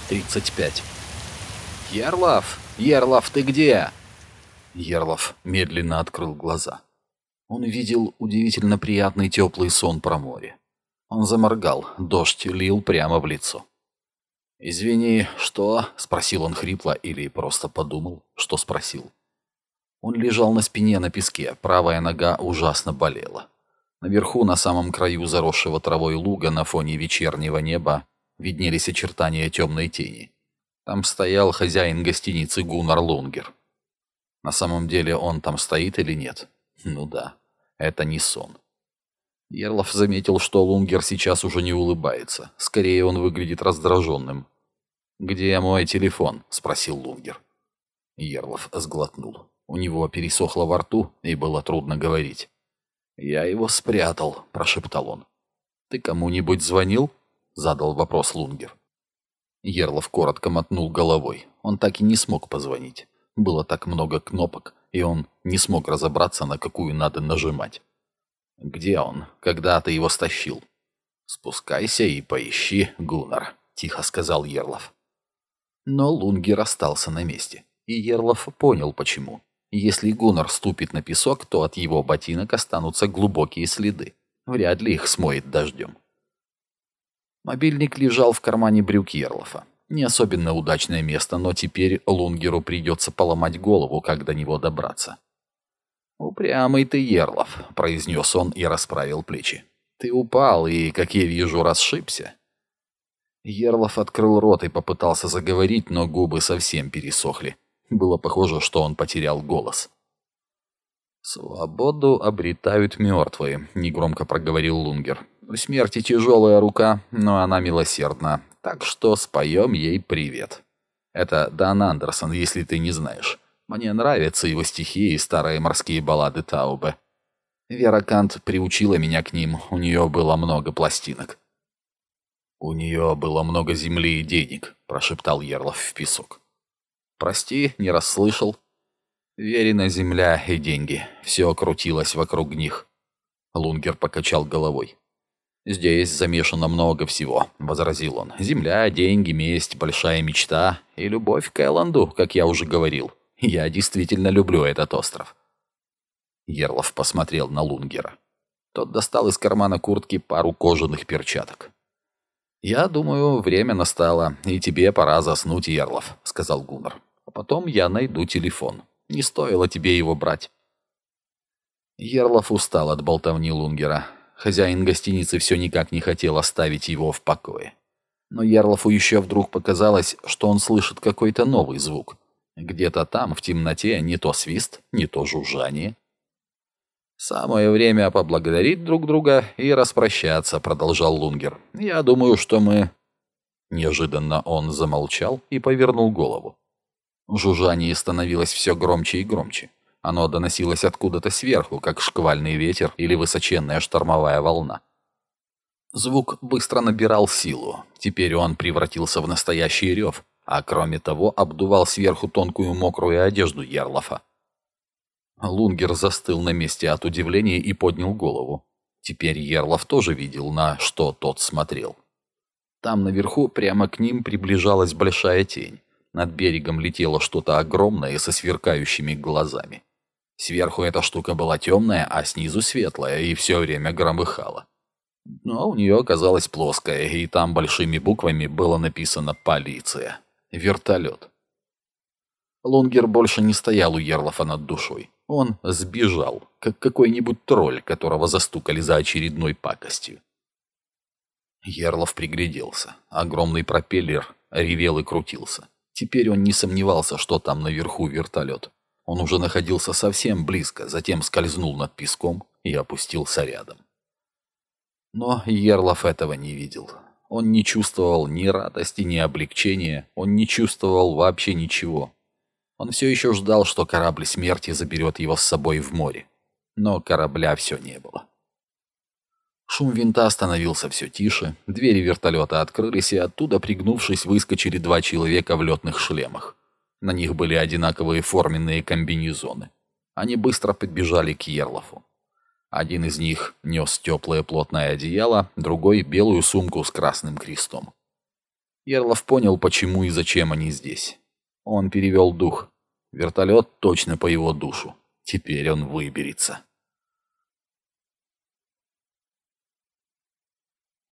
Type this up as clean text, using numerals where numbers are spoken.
35. «Ерлов! Ерлов, ты где?» Ерлов медленно открыл глаза. Он видел удивительно приятный теплый сон про море. Он заморгал, дождь лил прямо в лицо. «Извини, что?» — спросил он хрипло или просто подумал, что спросил. Он лежал на спине на песке, правая нога ужасно болела. Наверху, на самом краю заросшего травой луга, на фоне вечернего неба, виднелись очертания темной тени. Там стоял хозяин гостиницы Гуннар Лунгер. На самом деле он там стоит или нет? Ну да, это не сон. Ерлов заметил, что Лунгер сейчас уже не улыбается. Скорее, он выглядит раздраженным. «Где мой телефон?» — спросил Лунгер. Ерлов сглотнул. У него пересохло во рту, и было трудно говорить. «Я его спрятал», — прошептал он. «Ты кому-нибудь звонил?» — задал вопрос Лунгер. Ерлов коротко мотнул головой. Он так и не смог позвонить. Было так много кнопок, и он не смог разобраться, на какую надо нажимать. «Где он? Когда ты его стащил?» «Спускайся и поищи, Гуннар», — тихо сказал Ерлов. Но Лунгер остался на месте, и Ерлов понял, почему. Если Гуннар ступит на песок, то от его ботинок останутся глубокие следы. Вряд ли их смоет дождем. Мобильник лежал в кармане брюк Ерлофа. Не особенно удачное место, но теперь Лунгеру придется поломать голову, как до него добраться. «Упрямый ты, Ерлов», — произнес он и расправил плечи. «Ты упал и, как я вижу, расшибся». Ерлов открыл рот и попытался заговорить, но губы совсем пересохли. Было похоже, что он потерял голос. «Свободу обретают мертвые», — негромко проговорил Лунгер. «У смерти тяжелая рука, но она милосердна, так что споем ей привет. Это Дан Андерсон, если ты не знаешь. Мне нравятся его стихи и старые морские баллады Таубе. Вера Кант приучила меня к ним, у нее было много пластинок». «У нее было много земли и денег», — прошептал Ерлов в песок. «Прости, не расслышал». «Верина земля и деньги. Все крутилось вокруг них». Лунгер покачал головой. «Здесь замешано много всего», — возразил он. «Земля, деньги, месть, большая мечта и любовь к Элленду, как я уже говорил. Я действительно люблю этот остров». Ерлов посмотрел на Лунгера. Тот достал из кармана куртки пару кожаных перчаток. «Я думаю, время настало, и тебе пора заснуть, Ерлов», — сказал Гуннар. «А потом я найду телефон. Не стоило тебе его брать». Ерлов устал от болтовни Лунгера. Хозяин гостиницы все никак не хотел оставить его в покое. Но Ерлову еще вдруг показалось, что он слышит какой-то новый звук. Где-то там, в темноте, не то свист, не то жужжание. «Самое время поблагодарить друг друга и распрощаться», — продолжал Лунгер. «Я думаю, что мы...» Неожиданно он замолчал и повернул голову. Жужжание становилось все громче и громче. Оно доносилось откуда-то сверху, как шквальный ветер или высоченная штормовая волна. Звук быстро набирал силу. Теперь он превратился в настоящий рев, а кроме того обдувал сверху тонкую мокрую одежду Ерлофа. Лунгер застыл на месте от удивления и поднял голову. Теперь Ерлов тоже видел, на что тот смотрел. Там наверху прямо к ним приближалась большая тень. Над берегом летело что-то огромное со сверкающими глазами. Сверху эта штука была темная, а снизу светлая, и все время громыхала. Но у нее оказалась плоская, и там большими буквами было написано «Полиция». Вертолет. Лунгер больше не стоял у Ерлофа над душой. Он сбежал, как какой-нибудь тролль, которого застукали за очередной пакостью. Ерлов пригляделся. Огромный пропеллер ревел и крутился. Теперь он не сомневался, что там наверху вертолет. Он уже находился совсем близко, затем скользнул над песком и опустился рядом. Но Ерлов этого не видел. Он не чувствовал ни радости, ни облегчения, он не чувствовал вообще ничего. Он все еще ждал, что корабль смерти заберет его с собой в море. Но корабля все не было. Шум винта становился все тише, двери вертолета открылись, и оттуда, пригнувшись, выскочили два человека в летных шлемах. На них были одинаковые форменные комбинезоны. Они быстро подбежали к Ерлофу. Один из них нес теплое плотное одеяло, другой — белую сумку с красным крестом. Ерлов понял, почему и зачем они здесь. Он перевел дух. Вертолет точно по его душу. Теперь он выберется.